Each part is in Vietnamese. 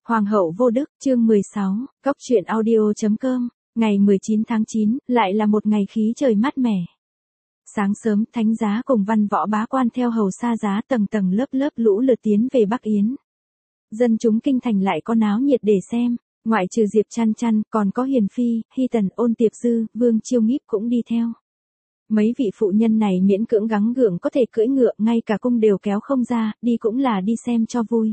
Hoàng hậu vô đức, chương 16, Cốc truyện audio.com, ngày 19 tháng 9, lại là một ngày khí trời mát mẻ. Sáng sớm, thánh giá cùng văn võ bá quan theo hầu xa giá tầng tầng lớp lớp lũ lượt tiến về Bắc Yến. Dân chúng kinh thành lại có náo nhiệt để xem, ngoại trừ Diệp Chăn Chăn, còn có Hiền Phi, Hy Tần, Ôn Tiệp Dư, Vương Chiêu Ngíp cũng đi theo. Mấy vị phụ nhân này miễn cưỡng gắng gượng có thể cưỡi ngựa, ngay cả cung đều kéo không ra, đi cũng là đi xem cho vui.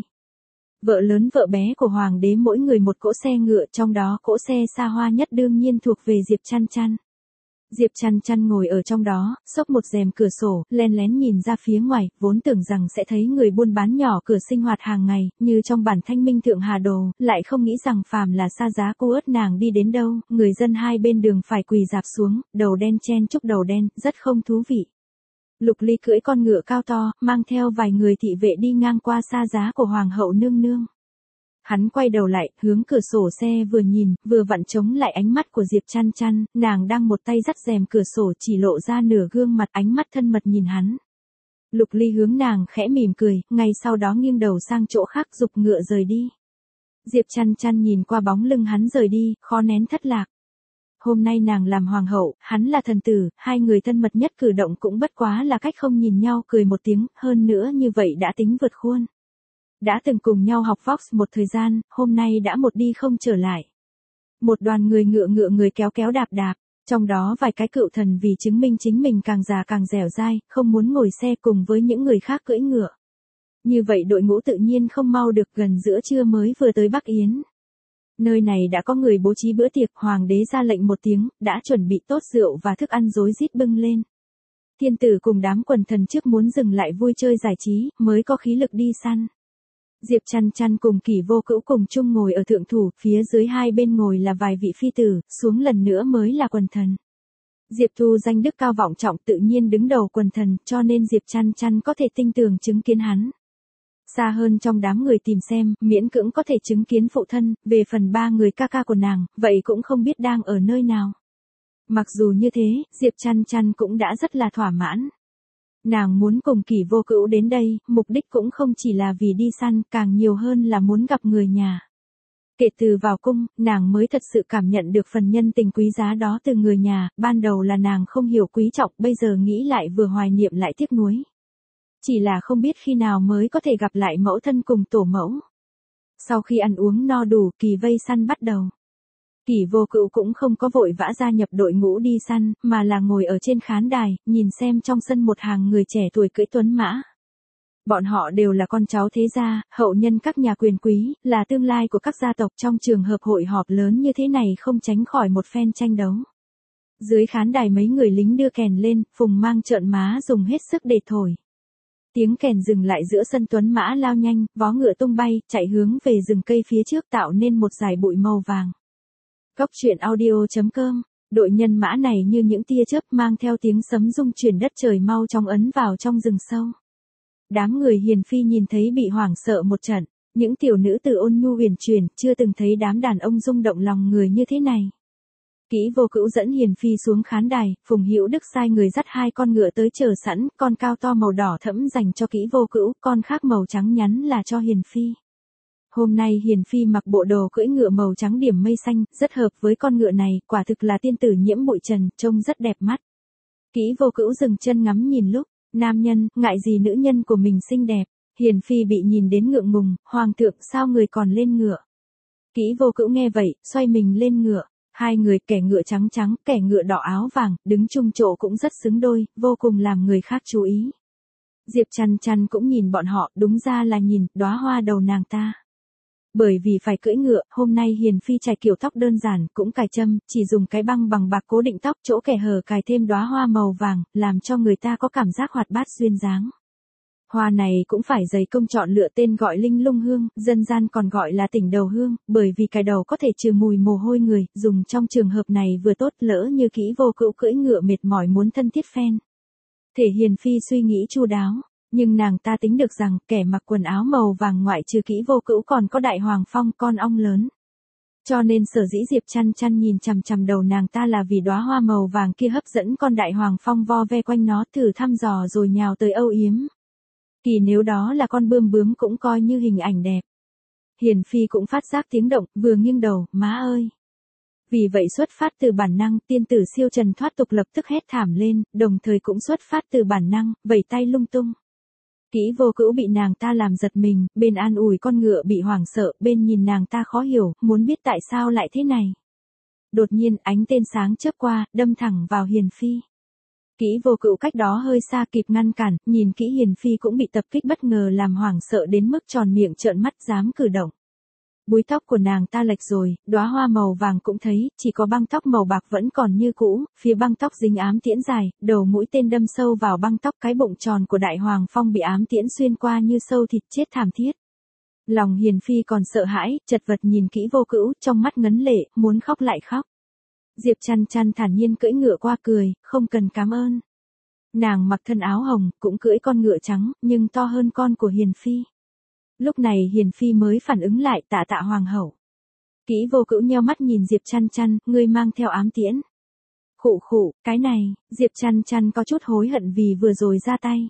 Vợ lớn vợ bé của hoàng đế mỗi người một cỗ xe ngựa, trong đó cỗ xe xa hoa nhất đương nhiên thuộc về Diệp Chăn Chăn. Diệp Chăn Chăn ngồi ở trong đó, xốc một rèm cửa sổ, len lén nhìn ra phía ngoài, vốn tưởng rằng sẽ thấy người buôn bán nhỏ cửa sinh hoạt hàng ngày, như trong bản Thanh Minh Thượng Hà Đồ, lại không nghĩ rằng phàm là xa giá cô ớt nàng đi đến đâu, người dân hai bên đường phải quỳ rạp xuống, đầu đen chen chúc đầu đen, rất không thú vị. Lục Ly cưỡi con ngựa cao to, mang theo vài người thị vệ đi ngang qua xa giá của hoàng hậu nương nương. Hắn quay đầu lại, hướng cửa sổ xe vừa nhìn, vừa vặn chống lại ánh mắt của Diệp Chăn Chăn, nàng đang một tay dắt rèm cửa sổ chỉ lộ ra nửa gương mặt, ánh mắt thân mật nhìn hắn. Lục Ly hướng nàng khẽ mỉm cười, ngay sau đó nghiêng đầu sang chỗ khác giục ngựa rời đi. Diệp Chăn Chăn nhìn qua bóng lưng hắn rời đi, khó nén thất lạc. Hôm nay nàng làm hoàng hậu, hắn là thần tử, hai người thân mật nhất cử động cũng bất quá là cách không nhìn nhau cười một tiếng, hơn nữa như vậy đã tính vượt khuôn. Đã từng cùng nhau học Vox một thời gian, hôm nay đã một đi không trở lại. Một đoàn người ngựa người kéo kéo đạp đạp, trong đó vài cái cựu thần vì chứng minh chính mình càng già càng dẻo dai, không muốn ngồi xe cùng với những người khác cưỡi ngựa. Như vậy đội ngũ tự nhiên không mau được, gần giữa trưa mới vừa tới Bắc Yến. Nơi này đã có người bố trí bữa tiệc, hoàng đế ra lệnh một tiếng, đã chuẩn bị tốt rượu và thức ăn rối rít bưng lên. Thiên tử cùng đám quần thần trước muốn dừng lại vui chơi giải trí, mới có khí lực đi săn. Diệp Chăn Chăn cùng Kỷ Vô Cữu cùng chung ngồi ở thượng thủ, phía dưới hai bên ngồi là vài vị phi tử, xuống lần nữa mới là quần thần. Diệp Thu danh đức cao vọng trọng tự nhiên đứng đầu quần thần, cho nên Diệp Chăn Chăn có thể tinh tường chứng kiến hắn. Xa hơn trong đám người tìm xem, miễn cưỡng có thể chứng kiến phụ thân, về phần ba người ca ca của nàng, vậy cũng không biết đang ở nơi nào. Mặc dù như thế, Diệp Chăn Chăn cũng đã rất là thỏa mãn. Nàng muốn cùng Kỷ Vô Cữu đến đây, mục đích cũng không chỉ là vì đi săn, càng nhiều hơn là muốn gặp người nhà. Kể từ vào cung, nàng mới thật sự cảm nhận được phần nhân tình quý giá đó từ người nhà, ban đầu là nàng không hiểu quý trọng, bây giờ nghĩ lại vừa hoài niệm lại tiếc nuối. Chỉ là không biết khi nào mới có thể gặp lại mẫu thân cùng tổ mẫu. Sau khi ăn uống no đủ, kỳ vây săn bắt đầu. Kỷ Vô Cữu cũng không có vội vã gia nhập đội ngũ đi săn, mà là ngồi ở trên khán đài, nhìn xem trong sân một hàng người trẻ tuổi cưỡi tuấn mã. Bọn họ đều là con cháu thế gia, hậu nhân các nhà quyền quý, là tương lai của các gia tộc, trong trường hợp hội họp lớn như thế này không tránh khỏi một phen tranh đấu. Dưới khán đài mấy người lính đưa kèn lên, Phùng Mang trợn má dùng hết sức để thổi. Tiếng kèn dừng lại giữa sân, tuấn mã lao nhanh, vó ngựa tung bay, chạy hướng về rừng cây phía trước tạo nên một dải bụi màu vàng. Cốc truyện audio.com, đội nhân mã này như những tia chớp mang theo tiếng sấm rung chuyển đất trời mau chóng ấn vào trong rừng sâu. Đám người Hiền Phi nhìn thấy bị hoảng sợ một trận, những tiểu nữ tử ôn nhu huyền chuyển, chưa từng thấy đám đàn ông rung động lòng người như thế này. Kỷ Vô Cữu dẫn Hiền Phi xuống khán đài, Phùng Hữu Đức sai người dắt hai con ngựa tới chờ sẵn, con cao to màu đỏ thẫm dành cho Kỷ Vô Cữu, con khác màu trắng nhắn là cho Hiền Phi. Hôm nay Hiền Phi mặc bộ đồ cưỡi ngựa màu trắng điểm mây xanh, rất hợp với con ngựa này, quả thực là tiên tử nhiễm bụi trần, trông rất đẹp mắt. Kỷ Vô Cữu dừng chân ngắm nhìn lúc, nam nhân, ngại gì nữ nhân của mình xinh đẹp. Hiền Phi bị nhìn đến ngượng ngùng, hoàng thượng sao người còn lên ngựa. Kỷ Vô Cữu nghe vậy, xoay mình lên ngựa. Hai người, kẻ ngựa trắng trắng, kẻ ngựa đỏ áo vàng, đứng chung chỗ cũng rất xứng đôi, vô cùng làm người khác chú ý. Diệp Chăn Chăn cũng nhìn bọn họ, đúng ra là nhìn đóa hoa đầu nàng ta. Bởi vì phải cưỡi ngựa, hôm nay Hiền Phi trải kiểu tóc đơn giản, cũng cài châm, chỉ dùng cái băng bằng bạc cố định tóc, chỗ kẻ hở cài thêm đóa hoa màu vàng, làm cho người ta có cảm giác hoạt bát duyên dáng. Hoa này cũng phải dày công chọn lựa, tên gọi linh lung hương, dân gian còn gọi là tỉnh đầu hương, bởi vì cái đầu có thể trừ mùi mồ hôi người, dùng trong trường hợp này vừa tốt, lỡ như Kỷ Vô Cữu cưỡi ngựa mệt mỏi muốn thân thiết phen. Thể Hiền Phi suy nghĩ chu đáo, nhưng nàng ta tính được rằng kẻ mặc quần áo màu vàng ngoại trừ Kỷ Vô Cữu còn có Đại Hoàng Phong, con ong lớn. Cho nên sở dĩ Diệp Chăn Chăn nhìn chằm chằm đầu nàng ta là vì đóa hoa màu vàng kia hấp dẫn con Đại Hoàng Phong vo ve quanh nó, thử thăm dò rồi nhào tới âu yếm. Kỳ nếu đó là con bươm bướm cũng coi như hình ảnh đẹp. Hiền Phi cũng phát giác tiếng động, vừa nghiêng đầu, má ơi. Vì vậy xuất phát từ bản năng, tiên tử siêu trần thoát tục lập tức hét thảm lên, đồng thời cũng xuất phát từ bản năng, vẩy tay lung tung. Kỹ Vô Cữu bị nàng ta làm giật mình, bên an ủi con ngựa bị hoảng sợ, bên nhìn nàng ta khó hiểu, muốn biết tại sao lại thế này. Đột nhiên ánh tên sáng chớp qua, đâm thẳng vào Hiền Phi. Kỹ Vô Cữu cách đó hơi xa kịp ngăn cản, nhìn kỹ Hiền Phi cũng bị tập kích bất ngờ làm hoảng sợ đến mức tròn miệng trợn mắt dám cử động. Búi tóc của nàng ta lệch rồi, đóa hoa màu vàng cũng thấy, chỉ có băng tóc màu bạc vẫn còn như cũ, phía băng tóc dính ám tiễn dài, đầu mũi tên đâm sâu vào băng tóc, cái bụng tròn của Đại Hoàng Phong bị ám tiễn xuyên qua như sâu thịt, chết thảm thiết. Lòng Hiền Phi còn sợ hãi, chật vật nhìn Kỹ Vô Cữu, trong mắt ngấn lệ, muốn khóc lại khóc. Diệp Chăn Chăn thản nhiên cưỡi ngựa qua cười, không cần cảm ơn. Nàng mặc thân áo hồng, cũng cưỡi con ngựa trắng, nhưng to hơn con của Hiền Phi. Lúc này Hiền Phi mới phản ứng lại, tạ tạ hoàng hậu. Kỹ Vô Cữu nheo mắt nhìn Diệp Chăn Chăn, ngươi mang theo ám tiễn. Khụ khụ, cái này, Diệp Chăn Chăn có chút hối hận vì vừa rồi ra tay.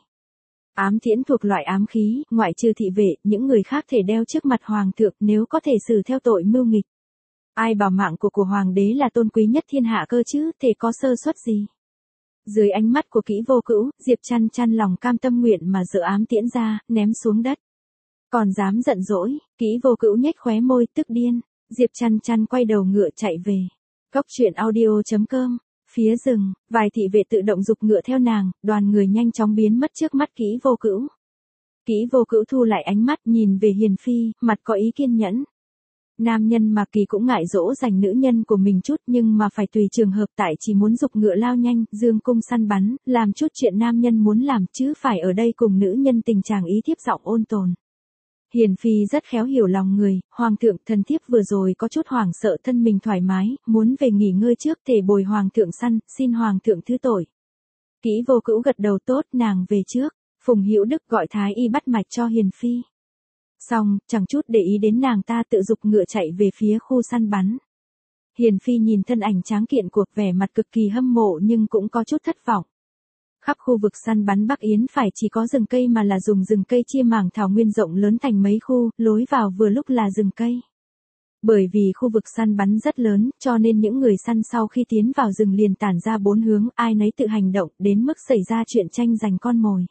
Ám tiễn thuộc loại ám khí, ngoại trừ thị vệ, những người khác thể đeo trước mặt hoàng thượng nếu có thể xử theo tội mưu nghịch. Ai bảo mạng của hoàng đế là tôn quý nhất thiên hạ cơ chứ, thể có sơ suất gì. Dưới ánh mắt của Kỹ Vô Cữu, Diệp Chăn Chăn lòng cam tâm nguyện mà giở ám tiễn ra, ném xuống đất. Còn dám giận dỗi, Kỹ Vô Cữu nhếch khóe môi, tức điên. Diệp Chăn Chăn quay đầu ngựa chạy về. Cốc truyện audio.com. Phía rừng, vài thị vệ tự động giục ngựa theo nàng, đoàn người nhanh chóng biến mất trước mắt Kỹ Vô Cữu. Kỹ Vô Cữu thu lại ánh mắt nhìn về Hiền Phi, mặt có ý kiên nhẫn. Nam nhân mà kỳ cũng ngại dỗ dành nữ nhân của mình chút nhưng mà phải tùy trường hợp, tại chỉ muốn giục ngựa lao nhanh, dương cung săn bắn, làm chút chuyện nam nhân muốn làm chứ phải ở đây cùng nữ nhân tình trạng ý thiếp giọng ôn tồn. Hiền Phi rất khéo hiểu lòng người, hoàng thượng thần thiếp vừa rồi có chút hoảng sợ, thân mình thoải mái, muốn về nghỉ ngơi trước, thể bồi hoàng thượng săn, xin hoàng thượng thứ tội. Kỹ Vô Cữu gật đầu, tốt, nàng về trước. Phùng Hữu Đức gọi thái y bắt mạch cho Hiền Phi. Xong, chẳng chút để ý đến nàng ta tự giục ngựa chạy về phía khu săn bắn. Hiền Phi nhìn thân ảnh tráng kiện của, vẻ mặt cực kỳ hâm mộ nhưng cũng có chút thất vọng. Khắp khu vực săn bắn Bắc Yến phải chỉ có rừng cây mà là dùng rừng cây chia mảng thảo nguyên rộng lớn thành mấy khu, lối vào vừa lúc là rừng cây. Bởi vì khu vực săn bắn rất lớn, cho nên những người săn sau khi tiến vào rừng liền tản ra bốn hướng, ai nấy tự hành động, đến mức xảy ra chuyện tranh giành con mồi.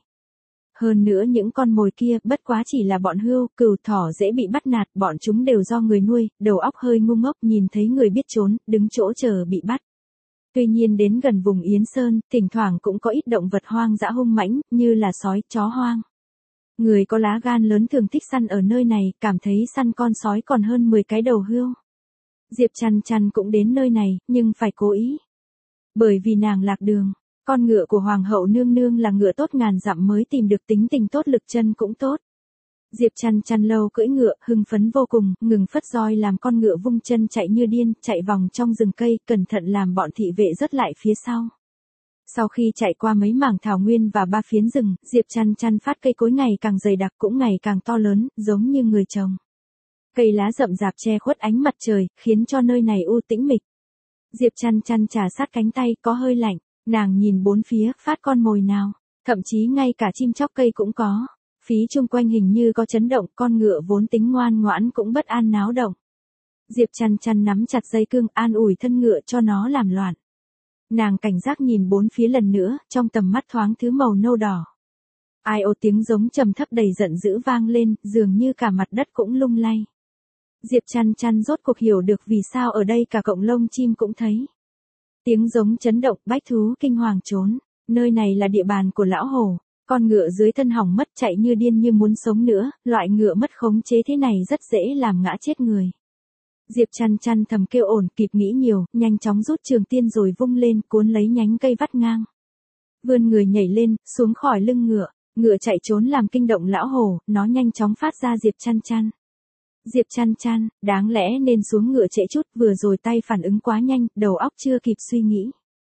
Hơn nữa những con mồi kia bất quá chỉ là bọn hươu, cừu, thỏ dễ bị bắt nạt, bọn chúng đều do người nuôi, đầu óc hơi ngu ngốc, nhìn thấy người biết trốn, đứng chỗ chờ bị bắt. Tuy nhiên đến gần vùng Yến Sơn, thỉnh thoảng cũng có ít động vật hoang dã hung mãnh, như là sói, chó hoang. Người có lá gan lớn thường thích săn ở nơi này, cảm thấy săn con sói còn hơn 10 cái đầu hươu. Diệp Chăn Chăn cũng đến nơi này, nhưng phải cố ý. Bởi vì nàng lạc đường. Con ngựa của Hoàng hậu nương nương là ngựa tốt ngàn dặm mới tìm được, tính tình tốt, lực chân cũng tốt. Diệp Chăn Chăn lâu cưỡi ngựa, hưng phấn vô cùng, ngừng phất roi làm con ngựa vung chân chạy như điên, chạy vòng trong rừng cây, cẩn thận làm bọn thị vệ rớt lại phía sau. Sau khi chạy qua mấy mảng thảo nguyên và 3 phiến rừng, Diệp Chăn Chăn phát cây cối ngày càng dày đặc, cũng ngày càng to lớn, giống như người trồng. Cây lá rậm rạp che khuất ánh mặt trời, khiến cho nơi này u tĩnh mịch. Diệp Chăn Chăn chà sát cánh tay, có hơi lạnh. Nàng nhìn bốn phía, phát con mồi nào, thậm chí ngay cả chim chóc cây cũng có. Phí chung quanh hình như có chấn động, con ngựa vốn tính ngoan ngoãn cũng bất an náo động. Diệp Chăn Chăn nắm chặt dây cương, an ủi thân ngựa cho nó làm loạn. Nàng cảnh giác nhìn bốn phía lần nữa, trong tầm mắt thoáng thứ màu nâu đỏ. Ai ô tiếng giống trầm thấp đầy giận dữ vang lên, dường như cả mặt đất cũng lung lay. Diệp Chăn Chăn rốt cuộc hiểu được vì sao ở đây cả cộng lông chim cũng thấy. Tiếng giống chấn động, bách thú kinh hoàng trốn. Nơi này là địa bàn của lão hổ. Con ngựa dưới thân hỏng mất, chạy như điên như muốn sống nữa. Loại ngựa mất khống chế thế này rất dễ làm ngã chết người. Diệp Chăn Chăn thầm kêu ổn, kịp nghĩ nhiều, nhanh chóng rút trường tiên rồi vung lên, cuốn lấy nhánh cây vắt ngang. Vươn người nhảy lên, xuống khỏi lưng ngựa. Ngựa chạy trốn làm kinh động lão hổ, nó nhanh chóng phát ra Diệp Chăn Chăn. Diệp Chăn Chăn, đáng lẽ nên xuống ngựa trễ chút, vừa rồi tay phản ứng quá nhanh, đầu óc chưa kịp suy nghĩ.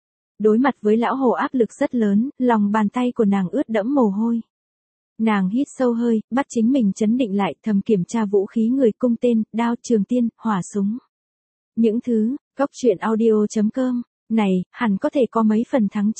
Đối mặt với lão hổ áp lực rất lớn, lòng bàn tay của nàng ướt đẫm mồ hôi. Nàng hít sâu hơi, bắt chính mình trấn định lại, thầm kiểm tra vũ khí người, cung tên, đao, trường tiên, hỏa súng. Những thứ, cốc truyện audio.com, này, hẳn có thể có mấy phần thắng chứ.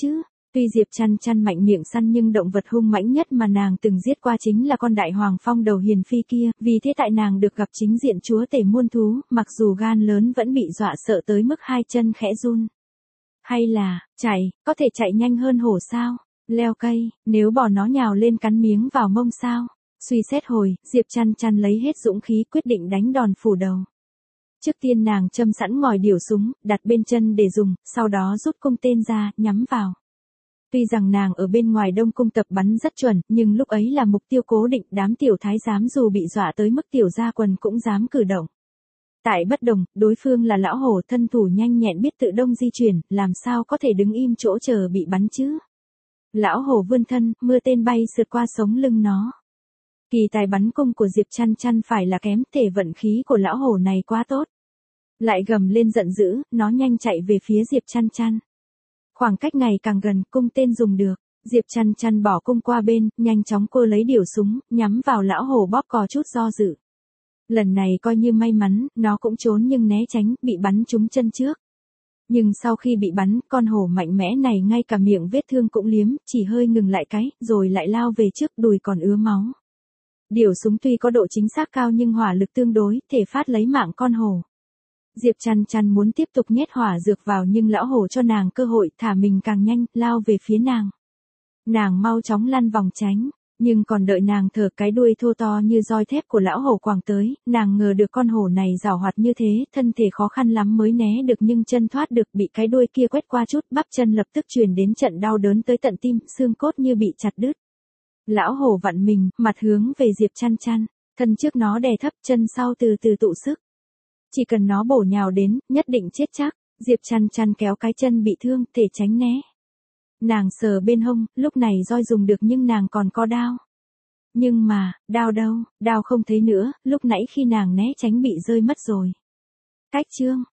Tuy Diệp Chăn Chăn mạnh miệng săn nhưng động vật hung mãnh nhất mà nàng từng giết qua chính là con đại hoàng phong đầu hiền phi kia, vì thế tại nàng được gặp chính diện chúa tể muôn thú, mặc dù gan lớn vẫn bị dọa sợ tới mức hai chân khẽ run. Hay là, chạy, có thể chạy nhanh hơn hổ sao? Leo cây, nếu bò nó nhào lên cắn miếng vào mông sao? Suy xét hồi, Diệp Chăn Chăn lấy hết dũng khí quyết định đánh đòn phủ đầu. Trước tiên nàng châm sẵn ngòi điểu súng, đặt bên chân để dùng, sau đó rút cung tên ra, nhắm vào. Tuy rằng nàng ở bên ngoài Đông cung tập bắn rất chuẩn, nhưng lúc ấy là mục tiêu cố định, đám tiểu thái giám dù bị dọa tới mức tiểu gia quần cũng dám cử động. Tại bất đồng, đối phương là lão hổ thân thủ nhanh nhẹn biết tự động di chuyển, làm sao có thể đứng im chỗ chờ bị bắn chứ. Lão hổ vươn thân, mưa tên bay sượt qua sống lưng nó. Kỳ tài bắn cung của Diệp Chăn Chăn phải là kém, thể vận khí của lão hổ này quá tốt. Lại gầm lên giận dữ, nó nhanh chạy về phía Diệp Chăn Chăn. Khoảng cách ngày càng gần, cung tên dùng được. Diệp Chăn Chăn bỏ cung qua bên, nhanh chóng cô lấy điểu súng, nhắm vào lão hổ bóp cò chút do dự. Lần này coi như may mắn, nó cũng trốn nhưng né tránh, bị bắn trúng chân trước. Nhưng sau khi bị bắn, con hổ mạnh mẽ này ngay cả miệng vết thương cũng liếm, chỉ hơi ngừng lại cái, rồi lại lao về trước, đùi còn ứa máu. Điểu súng tuy có độ chính xác cao nhưng hỏa lực tương đối, thể phát lấy mạng con hổ. Diệp Chăn Chăn muốn tiếp tục nhét hỏa dược vào nhưng lão hổ cho nàng cơ hội, thả mình càng nhanh, lao về phía nàng. Nàng mau chóng lăn vòng tránh, nhưng còn đợi nàng thở, cái đuôi thô to như roi thép của lão hổ quàng tới, nàng ngờ được con hổ này giàu hoạt như thế, thân thể khó khăn lắm mới né được nhưng chân thoát được, bị cái đuôi kia quét qua chút, bắp chân lập tức truyền đến trận đau đớn tới tận tim, xương cốt như bị chặt đứt. Lão hổ vặn mình, mặt hướng về Diệp Chăn Chăn, thân trước nó đè thấp, chân sau từ từ tụ sức. Chỉ cần nó bổ nhào đến, nhất định chết chắc. Diệp Chăn Chăn kéo cái chân bị thương, thể tránh né. Nàng sờ bên hông, lúc này roi dùng được nhưng nàng còn có đao. Nhưng mà, đao đâu, đao không thấy nữa, lúc nãy khi nàng né tránh bị rơi mất rồi. Cách chương.